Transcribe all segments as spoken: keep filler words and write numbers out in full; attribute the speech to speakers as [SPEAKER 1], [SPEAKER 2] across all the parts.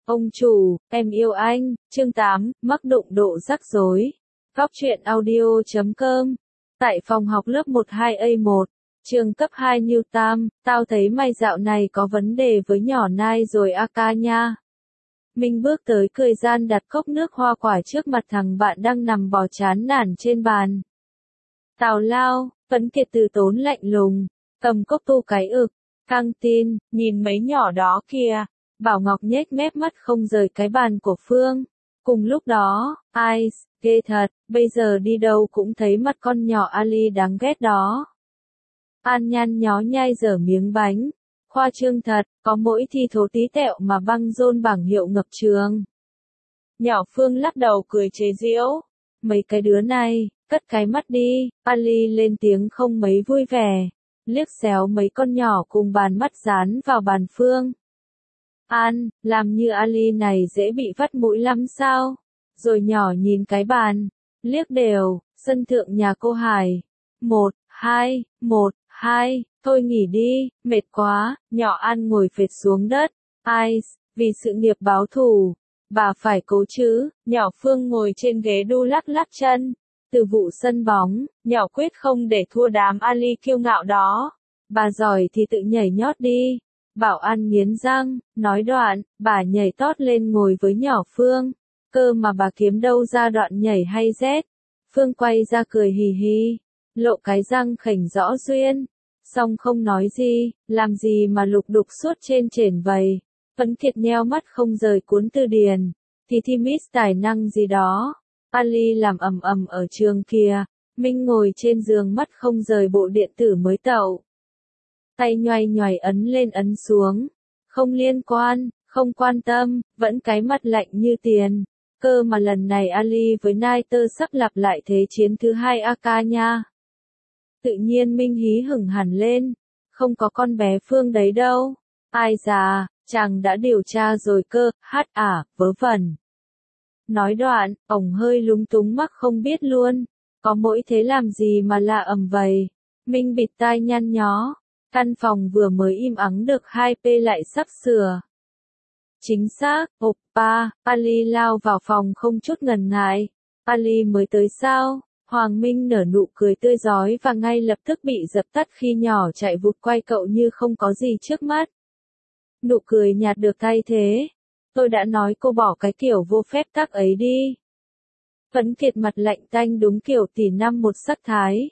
[SPEAKER 1] Ông chủ, em yêu anh, chương tám, mắc đụng độ rắc rối. Góc truyện audio chấm com. Tại phòng học lớp một hai A một, trường cấp hai Newtam, tao thấy mày dạo này có vấn đề với nhỏ Nai rồi a ca nha. Minh bước tới cười gian đặt cốc nước hoa quả trước mặt thằng bạn đang nằm bò chán nản trên bàn. Tào lao, Phấn Kiệt từ tốn lạnh lùng, cầm cốc tu cái ực, căng tin, nhìn mấy nhỏ đó kìa. Bảo Ngọc nhếch mép mắt không rời cái bàn của Phương. Cùng lúc đó, ai, ghê thật, bây giờ đi đâu cũng thấy mặt con nhỏ Ali đáng ghét đó. An Nhan nhó nhai dở miếng bánh. Khoa trương thật, có mỗi thi thố tí tẹo mà băng rôn bảng hiệu ngập trường. Nhỏ Phương lắc đầu cười chế giễu. Mấy cái đứa này, cất cái mắt đi, Ali lên tiếng không mấy vui vẻ. Liếc xéo mấy con nhỏ cùng bàn mắt dán vào bàn Phương. An, làm như Ali này dễ bị vắt mũi lắm sao? Rồi nhỏ nhìn cái bàn, liếc đều, sân thượng nhà cô Hải. Một, hai, một, hai, thôi nghỉ đi, mệt quá, nhỏ An ngồi phệt xuống đất. Ai, vì sự nghiệp báo thù, bà phải cố chứ, nhỏ Phương ngồi trên ghế đu lắc lắc chân. Từ vụ sân bóng, nhỏ quyết không để thua đám Ali kiêu ngạo đó. Bà giỏi thì tự nhảy nhót đi. Bảo An nghiến răng, nói đoạn, bà nhảy tót lên ngồi với nhỏ Phương. Cơ mà bà kiếm đâu ra đoạn nhảy hay rét. Phương quay ra cười hì hì, lộ cái răng khểnh rõ duyên. Xong không nói gì, làm gì mà lục đục suốt trên trển vầy. Phấn Kiệt nheo mắt không rời cuốn từ điển. Thì thi miss tài năng gì đó. Ali làm ầm ầm ở trường kìa. Minh ngồi trên giường mắt không rời bộ điện tử mới tậu. Tay nhoài nhoài ấn lên ấn xuống. Không liên quan, không quan tâm, vẫn cái mặt lạnh như tiền. Cơ mà lần này Ali với Nai tơ sắp lặp lại thế chiến thứ hai a ca nha. Tự nhiên Minh hí hửng hẳn lên. Không có con bé Phương đấy đâu. Ai già, chàng đã điều tra rồi cơ, hát à, vớ vẩn. Nói đoạn, ổng hơi lúng túng mắc không biết luôn. Có mỗi thế làm gì mà lạ ầm vầy. Minh bịt tai nhăn nhó. Căn phòng vừa mới im ắng được hai pê lại sắp sửa. Chính xác, oppa, Ali lao vào phòng không chút ngần ngại. Ali mới tới sao? Hoàng Minh nở nụ cười tươi rói và ngay lập tức bị dập tắt khi nhỏ chạy vụt quay cậu như không có gì trước mắt. Nụ cười nhạt được thay thế. Tôi đã nói cô bỏ cái kiểu vô phép tắc ấy đi. Phấn Kiệt mặt lạnh tanh đúng kiểu tỷ năm một sắc thái.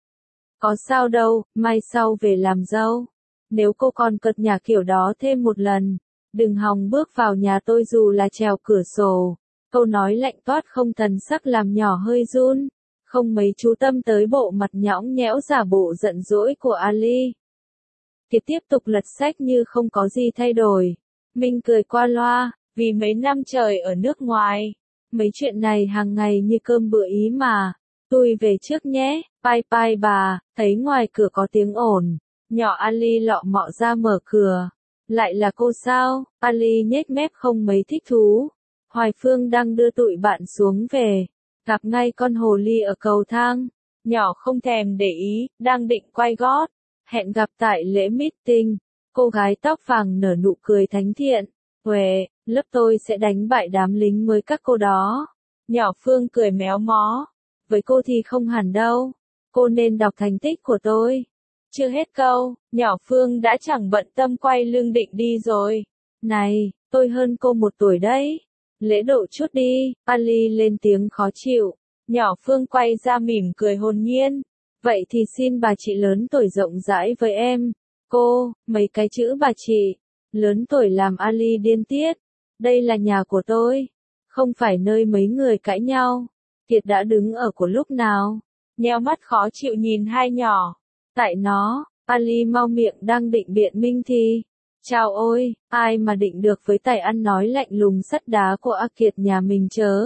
[SPEAKER 1] Có sao đâu, mai sau về làm dâu. Nếu cô còn cợt nhả kiểu đó thêm một lần, đừng hòng bước vào nhà tôi dù là trèo cửa sổ. Câu nói lạnh toát không thần sắc làm nhỏ hơi run. Không mấy chú tâm tới bộ mặt nhõng nhẽo giả bộ giận dỗi của Ali. Kiệt tiếp tục lật sách như không có gì thay đổi. Minh cười qua loa, vì mấy năm trời ở nước ngoài. Mấy chuyện này hàng ngày như cơm bữa ý mà. Tôi về trước nhé, bye bye bà, thấy ngoài cửa có tiếng ồn. Nhỏ Ali lọ mọ ra mở cửa. Lại là cô sao? Ali nhếch mép không mấy thích thú. Hoài Phương đang đưa tụi bạn xuống về. Gặp ngay con hồ ly ở cầu thang. Nhỏ không thèm để ý, đang định quay gót. Hẹn gặp tại lễ meeting. Cô gái tóc vàng nở nụ cười thánh thiện. Huệ, lớp tôi sẽ đánh bại đám lính mới các cô đó. Nhỏ Phương cười méo mó. Với cô thì không hẳn đâu. Cô nên đọc thành tích của tôi. Chưa hết câu, nhỏ Phương đã chẳng bận tâm quay lưng định đi rồi. Này, tôi hơn cô một tuổi đấy. Lễ độ chút đi, Ali lên tiếng khó chịu. Nhỏ Phương quay ra mỉm cười hồn nhiên. Vậy thì xin bà chị lớn tuổi rộng rãi với em. Cô, mấy cái chữ bà chị. Lớn tuổi làm Ali điên tiết. Đây là nhà của tôi. Không phải nơi mấy người cãi nhau. Kiệt đã đứng ở của lúc nào. Nheo mắt khó chịu nhìn hai nhỏ. Tại nó, Ali mau miệng đang định biện minh thì. Chào ôi, ai mà định được với tài ăn nói lạnh lùng sắt đá của A Kiệt nhà mình chớ.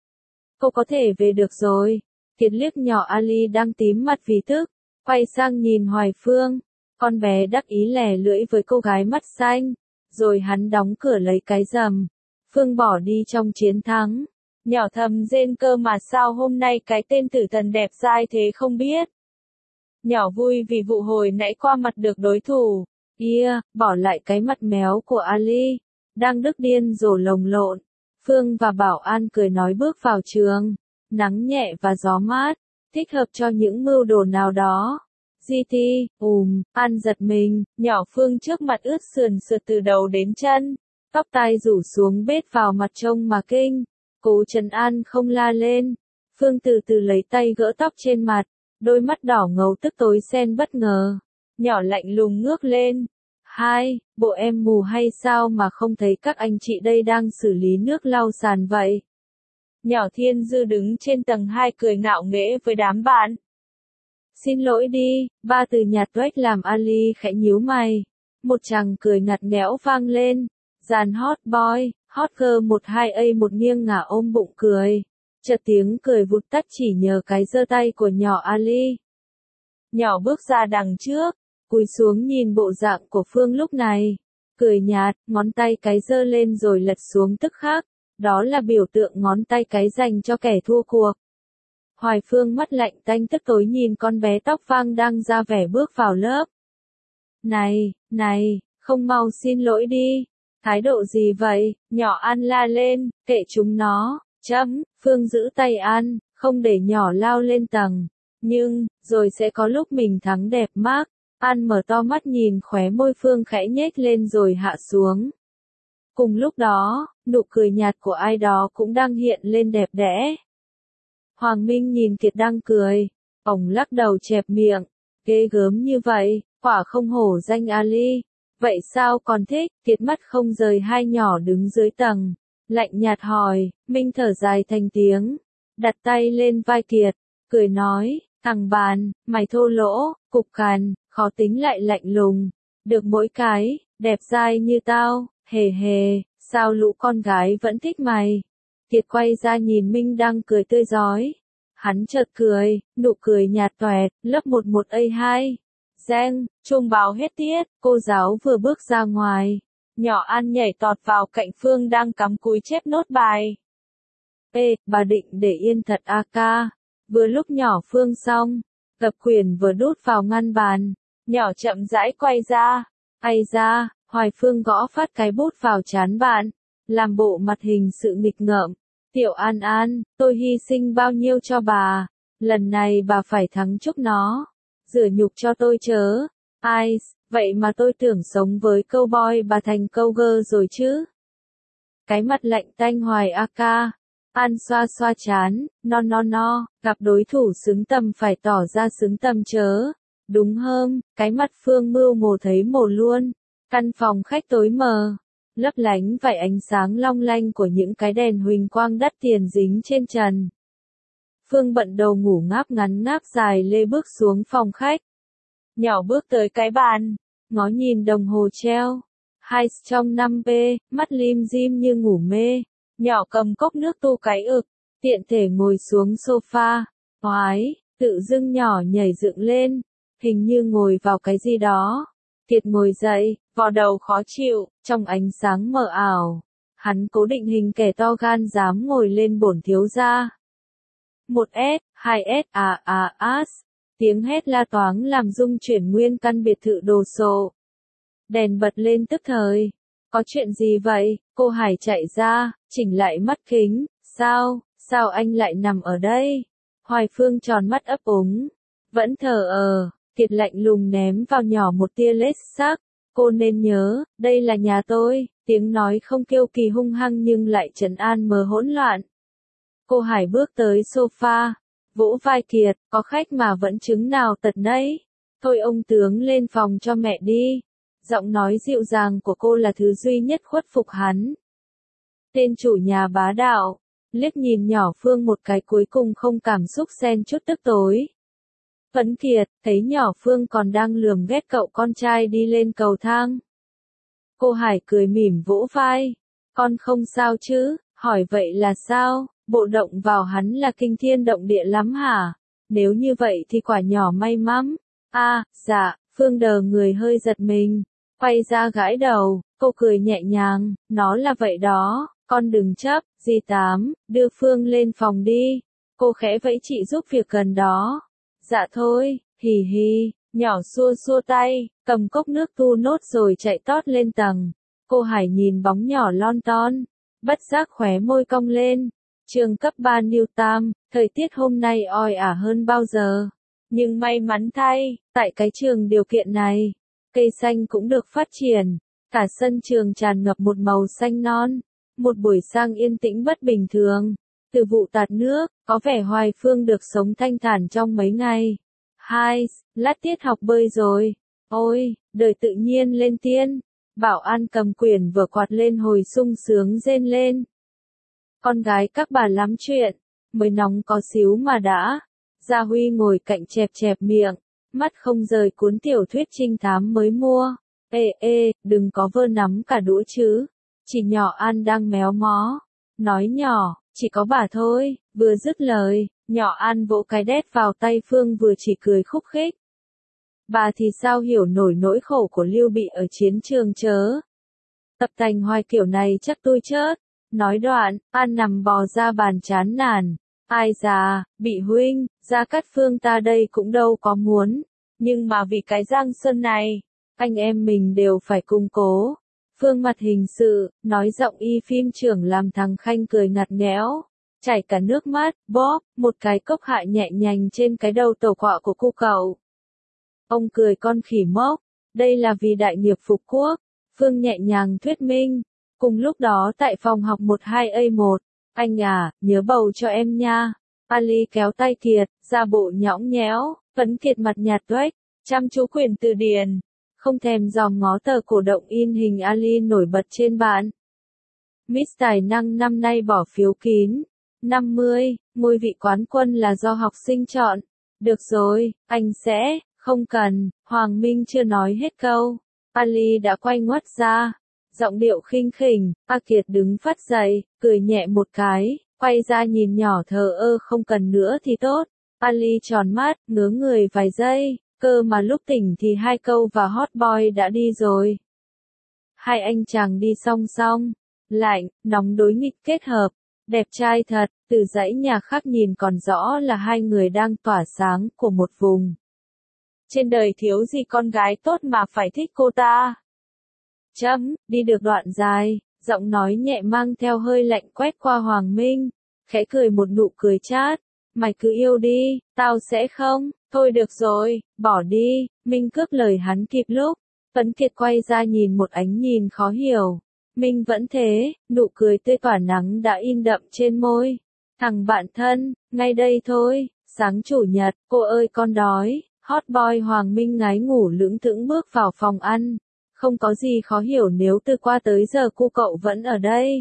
[SPEAKER 1] Cô có thể về được rồi. Kiệt liếc nhỏ Ali đang tím mặt vì tức. Quay sang nhìn Hoài Phương. Con bé đắc ý lè lưỡi với cô gái mắt xanh. Rồi hắn đóng cửa lấy cái rầm. Phương bỏ đi trong chiến thắng. Nhỏ thầm rên cơ mà sao hôm nay cái tên tử thần đẹp dai thế không biết. Nhỏ vui vì vụ hồi nãy qua mặt được đối thủ. Yeah, bỏ lại cái mặt méo của Ali. đang tức điên rồ lồng lộn. Phương và Bảo An cười nói bước vào trường, nắng nhẹ và gió mát, thích hợp cho những mưu đồ nào đó. giê tê, ùm, An giật mình, nhỏ Phương trước mặt ướt sườn sượt từ đầu đến chân, tóc tai rủ xuống bết vào mặt trông mà kinh. Cố trấn an không la lên. Phương từ từ lấy tay gỡ tóc trên mặt, đôi mắt đỏ ngầu tức tối xen bất ngờ. Nhỏ lạnh lùng ngước lên. Hai, bộ em mù hay sao mà không thấy các anh chị đây đang xử lý nước lau sàn vậy? Nhỏ Thiên Dư đứng trên tầng hai cười ngạo nghễ với đám bạn. Xin lỗi đi, ba từ nhạt tuếch làm Ali khẽ nhíu mày. Một chàng cười ngặt nghẽo vang lên. Dàn hot boy, hot girl một hai a một nghiêng ngả ôm bụng cười. Chợt tiếng cười vụt tắt chỉ nhờ cái giơ tay của nhỏ Ali. Nhỏ bước ra đằng trước, cúi xuống nhìn bộ dạng của Phương lúc này. Cười nhạt, ngón tay cái giơ lên rồi lật xuống tức khắc. Đó là biểu tượng ngón tay cái dành cho kẻ thua cuộc. Hoài Phương mắt lạnh tanh tức tối nhìn con bé tóc vàng đang ra vẻ bước vào lớp. Này, này, không mau xin lỗi đi. Thái độ gì vậy? Nhỏ An la lên, kệ chúng nó. Chấm, Phương giữ tay An, không để nhỏ lao lên tầng. Nhưng, rồi sẽ có lúc mình thắng đẹp mác. An mở to mắt nhìn khóe môi Phương khẽ nhếch lên rồi hạ xuống. Cùng lúc đó, nụ cười nhạt của ai đó cũng đang hiện lên đẹp đẽ. Hoàng Minh nhìn Kiệt đang cười, ông lắc đầu chẹp miệng, ghê gớm như vậy, quả không hổ danh Ali. Vậy sao còn thích? Kiệt mắt không rời hai nhỏ đứng dưới tầng, lạnh nhạt hỏi. Minh thở dài thành tiếng, đặt tay lên vai Kiệt, cười nói, thằng bàn, mày thô lỗ, cục cằn, khó tính lại lạnh lùng, được mỗi cái, đẹp dai như tao, hề hề, sao lũ con gái vẫn thích mày? Kiệt quay ra nhìn Minh đang cười tươi rói. Hắn chợt cười, nụ cười nhạt toẹt, lớp một một a hai. Giang, trung báo hết tiết, cô giáo vừa bước ra ngoài. Nhỏ An nhảy tọt vào cạnh Phương đang cắm cúi chép nốt bài. Ê, bà định để yên thật a ca. Vừa lúc nhỏ Phương xong, tập quyển vừa đút vào ngăn bàn. Nhỏ chậm rãi quay ra. Ây ra, Hoài Phương gõ phát cái bút vào trán bạn. Làm bộ mặt hình sự nghịch ngợm. Tiểu An An, tôi hy sinh bao nhiêu cho bà. Lần này bà phải thắng chúc nó. Rửa nhục cho tôi chớ. Ai, vậy mà tôi tưởng sống với câu boy bà thành câu girl rồi chứ. Cái mặt lạnh tanh Hoài a ca. An xoa xoa chán, no no no, gặp đối thủ xứng tầm phải tỏ ra xứng tầm chớ. Đúng hơn, cái mặt Phương mưu mồ thấy mồ luôn. Căn phòng khách tối mờ, lấp lánh vài ánh sáng long lanh của những cái đèn huỳnh quang đắt tiền dính trên trần. Phương bận đầu ngủ ngáp ngắn ngáp dài lê bước xuống phòng khách. Nhỏ bước tới cái bàn, ngó nhìn đồng hồ treo. Hai trong năm p, mắt lim dim như ngủ mê. Nhỏ cầm cốc nước tu cái ực, tiện thể ngồi xuống sofa. Oái, tự dưng nhỏ nhảy dựng lên, hình như ngồi vào cái gì đó. Kiệt ngồi dậy, vò đầu khó chịu, trong ánh sáng mờ ảo. Hắn cố định hình kẻ to gan dám ngồi lên bổn thiếu gia. Một S, hai S, à à as. Tiếng hét la toáng làm rung chuyển nguyên căn biệt thự đồ sộ. Đèn bật lên tức thời. Có chuyện gì vậy? Cô Hải chạy ra, chỉnh lại mắt kính. Sao, sao anh lại nằm ở đây? Hoài Phương tròn mắt ấp úng. Vẫn thờ ờ, Kiệt lạnh lùng ném vào nhỏ một tia lết sắc. Cô nên nhớ, đây là nhà tôi. Tiếng nói không kiêu kỳ hung hăng nhưng lại trấn an mờ hỗn loạn. Cô Hải bước tới sofa, vỗ vai Kiệt, có khách mà vẫn chứng nào tật nấy. Thôi ông tướng lên phòng cho mẹ đi. Giọng nói dịu dàng của cô là thứ duy nhất khuất phục hắn. Tên chủ nhà bá đạo, liếc nhìn nhỏ Phương một cái cuối cùng không cảm xúc xen chút tức tối. Phấn Kiệt, thấy nhỏ Phương còn đang lườm ghét cậu con trai đi lên cầu thang. Cô Hải cười mỉm vỗ vai. Con không sao chứ, hỏi vậy là sao, bộ động vào hắn là kinh thiên động địa lắm hả? Nếu như vậy thì quả nhỏ may mắn. A, à, dạ, Phương đờ người hơi giật mình. Quay ra gãi đầu, cô cười nhẹ nhàng, nó là vậy đó, con đừng chấp, dì Tám, đưa Phương lên phòng đi. Cô khẽ vẫy chị giúp việc gần đó. Dạ thôi, hì hì, nhỏ xua xua tay, cầm cốc nước tu nốt rồi chạy tót lên tầng. Cô Hải nhìn bóng nhỏ lon ton, bất giác khóe môi cong lên. Trường cấp ba Newtam, thời tiết hôm nay oi ả hơn bao giờ. Nhưng may mắn thay, tại cái trường điều kiện này, cây xanh cũng được phát triển. Cả sân trường tràn ngập một màu xanh non. Một buổi sang yên tĩnh bất bình thường. Từ vụ tạt nước, có vẻ Hoài Phương được sống thanh thản trong mấy ngày. Hai, lát tiết học bơi rồi. Ôi, đời tự nhiên lên tiên. Bảo An cầm quyển vừa quạt lên hồi sung sướng rên lên. Con gái các bà lắm chuyện, mới nóng có xíu mà đã. Gia Huy ngồi cạnh chẹp chẹp miệng, mắt không rời cuốn tiểu thuyết trinh thám mới mua. Ê ê, đừng có vơ nắm cả đũa chứ. Chỉ nhỏ An đang méo mó. Nói nhỏ, chỉ có bà thôi, vừa dứt lời, nhỏ An vỗ cái đét vào tay Phương vừa chỉ cười khúc khích. Bà thì sao hiểu nổi nỗi khổ của Lưu Bị ở chiến trường chớ. Tập tành Hoài kiểu này chắc tôi chớt. Nói đoạn, An nằm bò ra bàn chán nản. Ai già, Bị huynh, Gia Cát Phương ta đây cũng đâu có muốn. Nhưng mà vì cái Giang Sơn này, anh em mình đều phải cung cố. Phương mặt hình sự, nói giọng y phim trưởng làm thằng Khanh cười ngặt nghẽo. Chảy cả nước mắt, bóp, một cái cốc hại nhẹ nhàng trên cái đầu tổ quạ của cô cậu. Ông cười con khỉ mốc, đây là vì đại nghiệp phục quốc. Phương nhẹ nhàng thuyết minh. Cùng lúc đó tại phòng học một hai A một, anh à, nhớ bầu cho em nha. Ali kéo tay Kiệt, ra bộ nhõng nhẽo, Vấn Kiệt mặt nhạt tuếch, chăm chú quyển từ điển, không thèm dòm ngó tờ cổ động in hình Ali nổi bật trên bàn. Miss Tài năng năm nay bỏ phiếu kín, năm mươi, ngôi vị quán quân là do học sinh chọn. Được rồi, anh sẽ, không cần, Hoàng Minh chưa nói hết câu. Ali đã quay ngoắt ra. Giọng điệu khinh khỉnh, A Kiệt đứng phát dậy, cười nhẹ một cái, quay ra nhìn nhỏ thờ ơ không cần nữa thì tốt. Ali tròn mắt, ngớ người vài giây, cơ mà lúc tỉnh thì hai câu và hot boy đã đi rồi. Hai anh chàng đi song song, lạnh, nóng đối nghịch kết hợp, đẹp trai thật, từ dãy nhà khác nhìn còn rõ là hai người đang tỏa sáng của một vùng. Trên đời thiếu gì con gái tốt mà phải thích cô ta. Chấm, đi được đoạn dài, giọng nói nhẹ mang theo hơi lạnh quét qua Hoàng Minh, khẽ cười một nụ cười chát, mày cứ yêu đi, tao sẽ không, thôi được rồi, bỏ đi, Minh cướp lời hắn kịp lúc, Vấn Kiệt quay ra nhìn một ánh nhìn khó hiểu, Minh vẫn thế, nụ cười tươi tỏa nắng đã in đậm trên môi, thằng bạn thân, ngay đây thôi, sáng chủ nhật, cô ơi con đói, hot boy Hoàng Minh ngái ngủ lững thững bước vào phòng ăn. Không có gì khó hiểu nếu từ qua tới giờ cô cậu vẫn ở đây.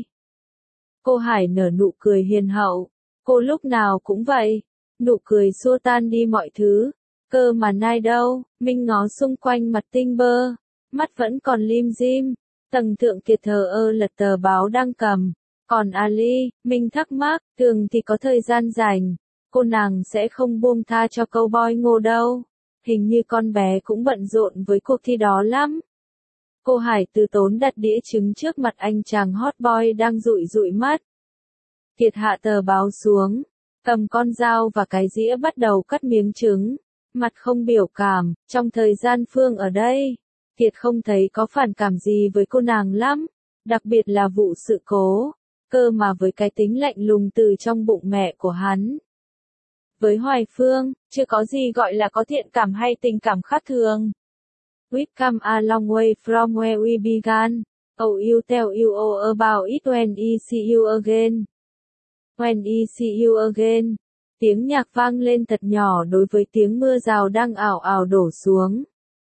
[SPEAKER 1] Cô Hải nở nụ cười hiền hậu. Cô lúc nào cũng vậy. Nụ cười xua tan đi mọi thứ. Cơ mà nai đâu, Minh ngó xung quanh mặt tinh bơ. Mắt vẫn còn lim dim. Tầng Thượng Kiệt thờ ơ lật tờ báo đang cầm. Còn Ali, Minh thắc mắc, thường thì có thời gian rảnh. Cô nàng sẽ không buông tha cho câu boy Ngô đâu. Hình như con bé cũng bận rộn với cuộc thi đó lắm. Cô Hải từ tốn đặt đĩa trứng trước mặt anh chàng hot boy đang dụi dụi mắt. Kiệt hạ tờ báo xuống, cầm con dao và cái dĩa bắt đầu cắt miếng trứng, mặt không biểu cảm, trong thời gian Phương ở đây, Kiệt không thấy có phản cảm gì với cô nàng lắm, đặc biệt là vụ sự cố, cơ mà với cái tính lạnh lùng từ trong bụng mẹ của hắn. Với Hoài Phương, chưa có gì gọi là có thiện cảm hay tình cảm khác thường. We've come a long way from where we began. Oh, you tell you all about it when I see you again. When I see you again. Tiếng nhạc vang lên thật nhỏ đối với tiếng mưa rào đang ảo ảo đổ xuống.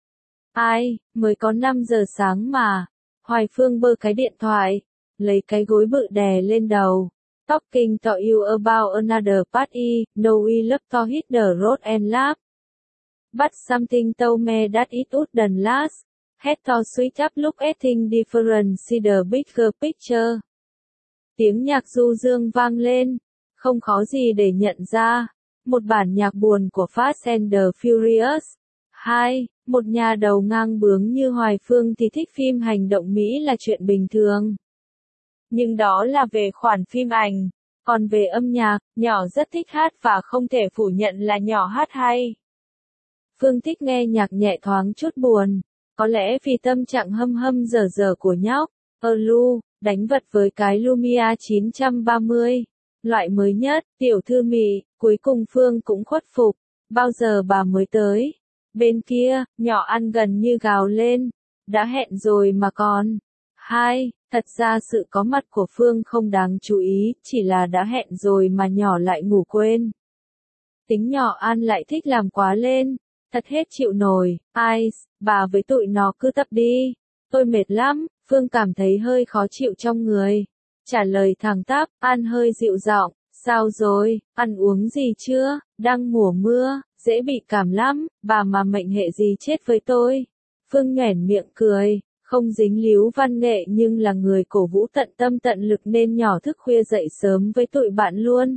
[SPEAKER 1] Ai, mới có năm giờ sáng mà. Hoài Phương bơ cái điện thoại, lấy cái gối bự đè lên đầu. Talking to you about another party, no we love to hit the road and laugh. But something told me that it wouldn't last. Had to switch up look at things different, see the bigger picture. Tiếng nhạc du dương vang lên, không khó gì để nhận ra. Một bản nhạc buồn của Fast and the Furious. Hai, một nhà đầu ngang bướng như Hoài Phương thì thích phim hành động Mỹ là chuyện bình thường. Nhưng đó là về khoản phim ảnh. Còn về âm nhạc, nhỏ rất thích hát và không thể phủ nhận là nhỏ hát hay. Phương thích nghe nhạc nhẹ thoáng chút buồn, có lẽ vì tâm trạng hâm hâm dở dở của nhóc. Elu, đánh vật với cái Lumia chín trăm ba mươi. Loại mới nhất, tiểu thư mị, cuối cùng Phương cũng khuất phục. Bao giờ bà mới tới? Bên kia, nhỏ ăn gần như gào lên. Đã hẹn rồi mà còn. Hai, thật ra sự có mặt của Phương không đáng chú ý, chỉ là đã hẹn rồi mà nhỏ lại ngủ quên. Tính nhỏ ăn lại thích làm quá lên. Thật hết chịu nổi. Ai, bà với tụi nó cứ tập đi. Tôi mệt lắm, Phương cảm thấy hơi khó chịu trong người. Trả lời thẳng tắp, An hơi dịu giọng, sao rồi, ăn uống gì chưa, đang mùa mưa, dễ bị cảm lắm, bà mà mệnh hệ gì chết với tôi. Phương nhoẻn miệng cười, không dính líu văn nghệ nhưng là người cổ vũ tận tâm tận lực nên nhỏ thức khuya dậy sớm với tụi bạn luôn.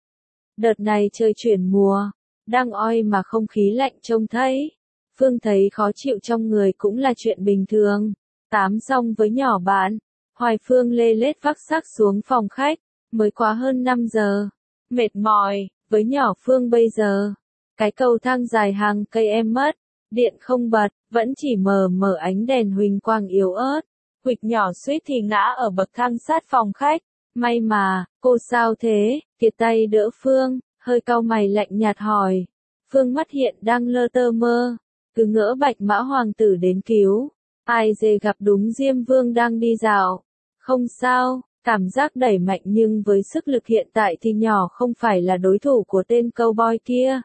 [SPEAKER 1] Đợt này trời chuyển mùa, đang oi mà không khí lạnh trông thấy. Phương thấy khó chịu trong người cũng là chuyện bình thường. Tám xong với nhỏ bạn, Hoài Phương lê lết vác xác xuống phòng khách, mới quá hơn năm giờ. Mệt mỏi, với nhỏ Phương bây giờ. Cái cầu thang dài hàng cây em mất, điện không bật, vẫn chỉ mờ mờ ánh đèn huỳnh quang yếu ớt. Huỵch nhỏ suýt thì ngã ở bậc thang sát phòng khách. May mà, cô sao thế? Kiệt tay đỡ Phương, hơi cau mày lạnh nhạt hỏi. Phương mắt hiện đang lơ tơ mơ, cứ ngỡ Bạch Mã Hoàng tử đến cứu. Ai dè gặp đúng Diêm Vương đang đi dạo. Không sao, cảm giác đẩy mạnh nhưng với sức lực hiện tại thì nhỏ không phải là đối thủ của tên cowboy kia.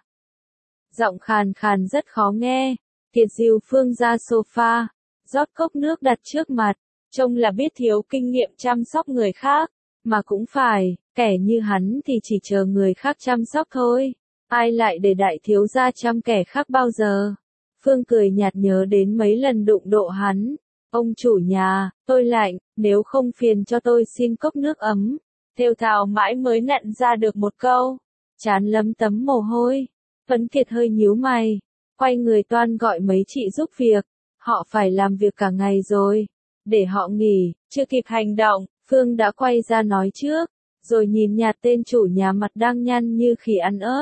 [SPEAKER 1] Giọng khàn khàn rất khó nghe. Kiệt dìu Phương ra sofa, rót cốc nước đặt trước mặt, trông là biết thiếu kinh nghiệm chăm sóc người khác, mà cũng phải, kẻ như hắn thì chỉ chờ người khác chăm sóc thôi, ai lại để đại thiếu gia chăm kẻ khác bao giờ. Phương cười nhạt nhớ đến mấy lần đụng độ hắn. Ông chủ nhà, tôi lạnh, nếu không phiền cho tôi xin cốc nước ấm. Thều thào mãi mới nặn ra được một câu. Chán lấm tấm mồ hôi. Tuấn Kiệt hơi nhíu mày. Quay người toan gọi mấy chị giúp việc. Họ phải làm việc cả ngày rồi. Để họ nghỉ, chưa kịp hành động, Phương đã quay ra nói trước. Rồi nhìn nhạt tên chủ nhà mặt đang nhăn như khỉ ăn ớt.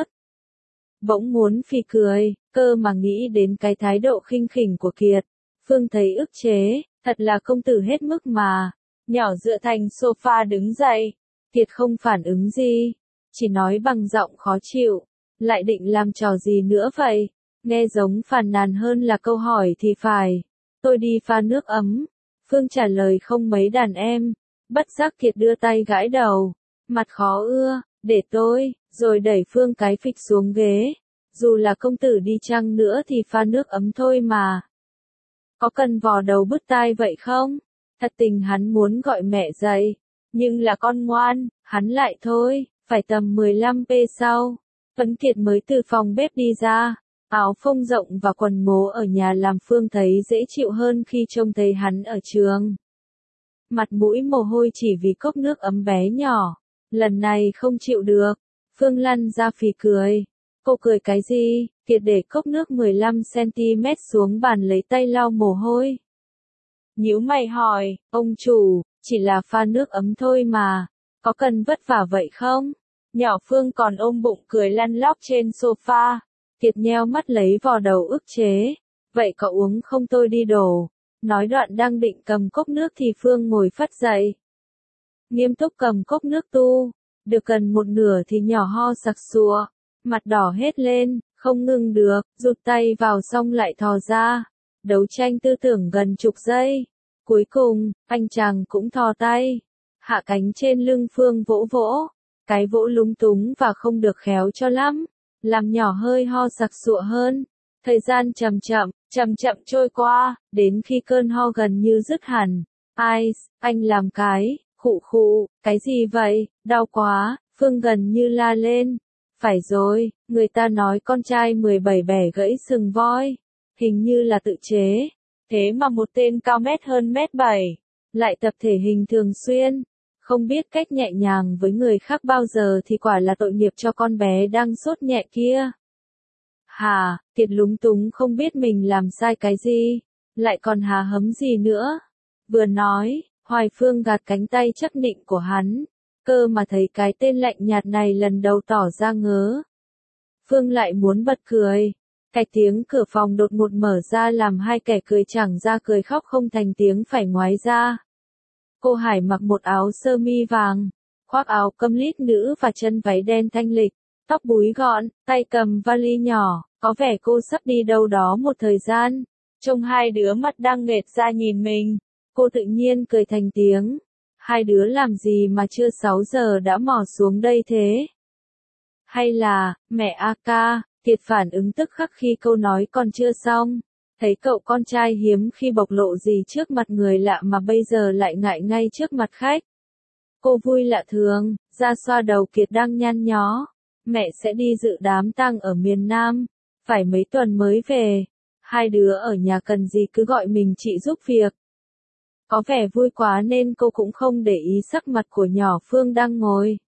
[SPEAKER 1] Bỗng muốn phì cười, cơ mà nghĩ đến cái thái độ khinh khỉnh của Kiệt. Phương thấy ức chế, thật là công tử hết mức mà. Nhỏ dựa thành sofa đứng dậy. Kiệt không phản ứng gì, chỉ nói bằng giọng khó chịu. Lại định làm trò gì nữa vậy? Nghe giống phàn nàn hơn là câu hỏi thì phải. Tôi đi pha nước ấm. Phương trả lời không mấy đàn em. Bất giác Kiệt đưa tay gãi đầu. Mặt khó ưa, để tôi, rồi đẩy Phương cái phịch xuống ghế. Dù là công tử đi chăng nữa thì pha nước ấm thôi mà. Có cần vò đầu bứt tai vậy không? Thật tình hắn muốn gọi mẹ dậy. Nhưng là con ngoan, hắn lại thôi, phải tầm mười lăm phút sau. Tuấn Kiệt mới từ phòng bếp đi ra. Áo phông rộng và quần ngố ở nhà làm Phương thấy dễ chịu hơn khi trông thấy hắn ở trường. Mặt mũi mồ hôi chỉ vì cốc nước ấm bé nhỏ. Lần này không chịu được. Phương lăn ra phì cười. Cô cười cái gì? Kiệt để cốc nước mười lăm xăng ti mét xuống bàn lấy tay lau mồ hôi. Nhíu mày hỏi, ông chủ, chỉ là pha nước ấm thôi mà. Có cần vất vả vậy không? Nhỏ Phương còn ôm bụng cười lăn lóc trên sofa. Kiệt nheo mắt lấy vò đầu ức chế. Vậy có uống không tôi đi đổ. Nói đoạn đang định cầm cốc nước thì Phương ngồi phắt dậy. Nghiêm túc cầm cốc nước tu. Được gần một nửa thì nhỏ ho sặc sụa. Mặt đỏ hết lên, không ngừng được, rụt tay vào xong lại thò ra. Đấu tranh tư tưởng gần chục giây. Cuối cùng, anh chàng cũng thò tay. Hạ cánh trên lưng Phương vỗ vỗ. Cái vỗ lúng túng và không được khéo cho lắm. Làm nhỏ hơi ho sặc sụa hơn. Thời gian chậm chậm, chậm chậm trôi qua, đến khi cơn ho gần như dứt hẳn. Ai, anh làm cái, khụ khụ, cái gì vậy, đau quá, Phương gần như la lên. Phải rồi, người ta nói con trai mười bảy bẻ gãy sừng voi. Hình như là tự chế. Thế mà một tên cao mét hơn mét bảy. Lại tập thể hình thường xuyên. Không biết cách nhẹ nhàng với người khác bao giờ thì quả là tội nghiệp cho con bé đang sốt nhẹ kia. Hà, Kiệt lúng túng không biết mình làm sai cái gì. Lại còn hà hấm gì nữa. Vừa nói, Hoài Phương gạt cánh tay chắc nịnh của hắn. Cơ mà thấy cái tên lạnh nhạt này lần đầu tỏ ra ngớ. Phương lại muốn bật cười. Cái tiếng cửa phòng đột ngột mở ra làm hai kẻ cười chẳng ra cười khóc không thành tiếng phải ngoái ra. Cô Hải mặc một áo sơ mi vàng, khoác áo cầm lít nữ và chân váy đen thanh lịch, tóc búi gọn, tay cầm vali nhỏ, có vẻ cô sắp đi đâu đó một thời gian. Trông hai đứa mặt đang nghệt ra nhìn mình, cô tự nhiên cười thành tiếng. Hai đứa làm gì mà chưa sáu giờ đã mò xuống đây thế? Hay là, mẹ a ca, Kiệt phản ứng tức khắc khi câu nói còn chưa xong. Thấy cậu con trai hiếm khi bộc lộ gì trước mặt người lạ mà bây giờ lại ngại ngay trước mặt khách. Cô vui lạ thường, ra xoa đầu Kiệt đang nhăn nhó. Mẹ sẽ đi dự đám tang ở miền Nam, phải mấy tuần mới về. Hai đứa ở nhà cần gì cứ gọi mình chị giúp việc. Có vẻ vui quá nên cô cũng không để ý sắc mặt của nhỏ Phương đang ngồi.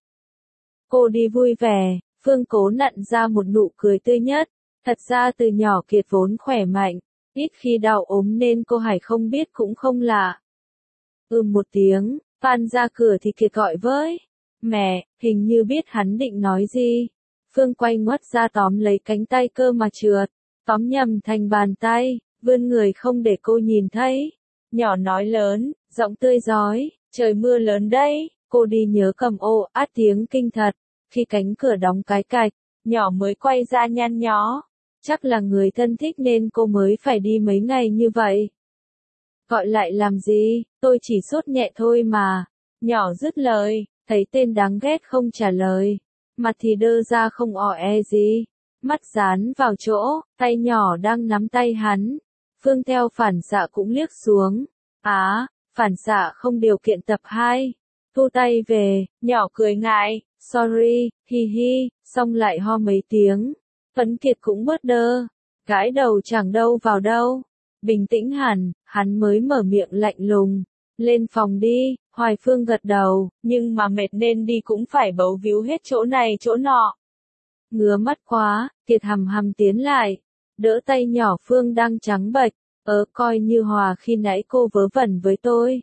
[SPEAKER 1] Cô đi vui vẻ, Phương cố nặn ra một nụ cười tươi nhất. Thật ra từ nhỏ Kiệt vốn khỏe mạnh, ít khi đau ốm nên cô Hải không biết cũng không lạ. Ừm một tiếng, Phan ra cửa thì Kiệt gọi với. Mẹ, hình như biết hắn định nói gì. Phương quay ngoắt ra tóm lấy cánh tay cơ mà trượt, tóm nhầm thành bàn tay, vươn người không để cô nhìn thấy. Nhỏ nói lớn, giọng tươi rói, trời mưa lớn đấy, cô đi nhớ cầm ô át tiếng kinh thật. Khi cánh cửa đóng cái cạch, nhỏ mới quay ra nhăn nhó. Chắc là người thân thích nên cô mới phải đi mấy ngày như vậy. Gọi lại làm gì, tôi chỉ sốt nhẹ thôi mà. Nhỏ dứt lời, thấy tên đáng ghét không trả lời. Mặt thì đơ ra không ỏ e gì. Mắt dán vào chỗ, tay nhỏ đang nắm tay hắn. Phương theo phản xạ cũng liếc xuống. Á, phản xạ không điều kiện tập hai. Thu tay về, nhỏ cười ngại, sorry, hi hi, xong lại ho mấy tiếng. Tuấn Kiệt cũng bớt đơ, gãi đầu chẳng đâu vào đâu. Bình tĩnh hẳn, hắn mới mở miệng lạnh lùng. Lên phòng đi, Hoài Phương gật đầu, nhưng mà mệt nên đi cũng phải bấu víu hết chỗ này chỗ nọ. Ngứa mắt quá, Kiệt hầm hầm tiến lại, đỡ tay nhỏ Phương đang trắng bệch, ớ coi như Hòa khi nãy cô vớ vẩn với tôi.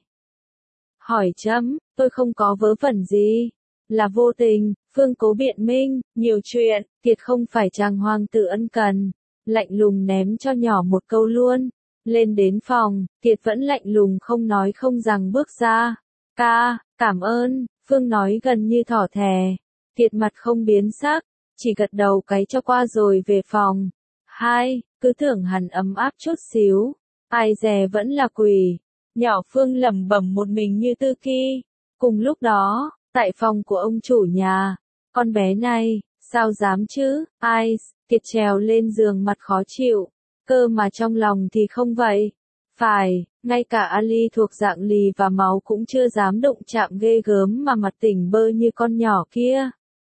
[SPEAKER 1] Hỏi chấm, tôi không có vớ vẩn gì, là vô tình, Phương cố biện minh, nhiều chuyện, Kiệt không phải chàng hoàng tử ân cần, lạnh lùng ném cho nhỏ một câu luôn. Lên đến phòng, Kiệt vẫn lạnh lùng không nói không rằng bước ra. Ca, cảm ơn, Phương nói gần như thỏ thẻ. Kiệt mặt không biến sắc, chỉ gật đầu cái cho qua rồi về phòng. Hai, cứ tưởng hắn ấm áp chút xíu, ai dè vẫn là quỷ. Nhỏ Phương lẩm bẩm một mình như tư ki. Cùng lúc đó, tại phòng của ông chủ nhà, con bé này, sao dám chứ, ai, Kiệt trèo lên giường mặt khó chịu. Cơ mà trong lòng thì không vậy. Phải, ngay cả Ali thuộc dạng lì và máu cũng chưa dám đụng chạm ghê gớm mà mặt tỉnh bơ như con nhỏ kia.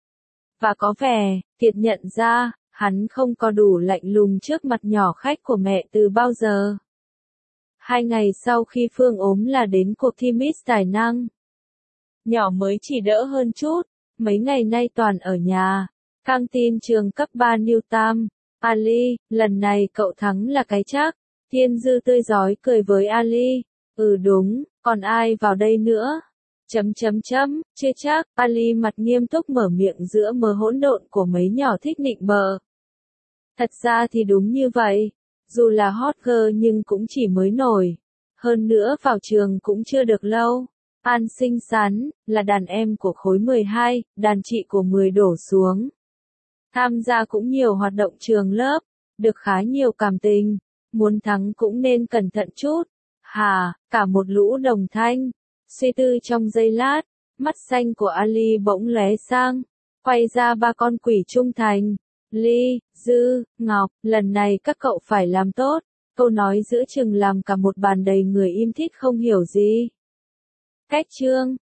[SPEAKER 1] Và có vẻ, Kiệt nhận ra, hắn không có đủ lạnh lùng trước mặt nhỏ khách của mẹ từ bao giờ. Hai ngày sau khi Phương ốm là đến cuộc thi Miss Tài năng. Nhỏ mới chỉ đỡ hơn chút, mấy ngày nay toàn ở nhà. Căng tin trường cấp ba Newtam. Ali, lần này cậu thắng là cái chắc. Thiên Dư tươi rói cười với Ali. Ừ đúng, còn ai vào đây nữa? Chấm chấm chấm, chưa chắc. Ali mặt nghiêm túc mở miệng giữa mớ hỗn độn của mấy nhỏ thích nịnh bợ. Thật ra thì đúng như vậy. Dù là hot girl nhưng cũng chỉ mới nổi. Hơn nữa vào trường cũng chưa được lâu. An xinh xắn, là đàn em của khối mười hai, đàn chị của mười đổ xuống. Tham gia cũng nhiều hoạt động trường lớp, được khá nhiều cảm tình, muốn thắng cũng nên cẩn thận chút. Hà, cả một lũ đồng thanh. Suy tư trong giây lát, mắt xanh của Ali bỗng lóe sang, quay ra ba con quỷ trung thành. Ly, Dư, Ngọc, lần này các cậu phải làm tốt. Câu nói giữa chừng làm cả một bàn đầy người im thít không hiểu gì. Cách chương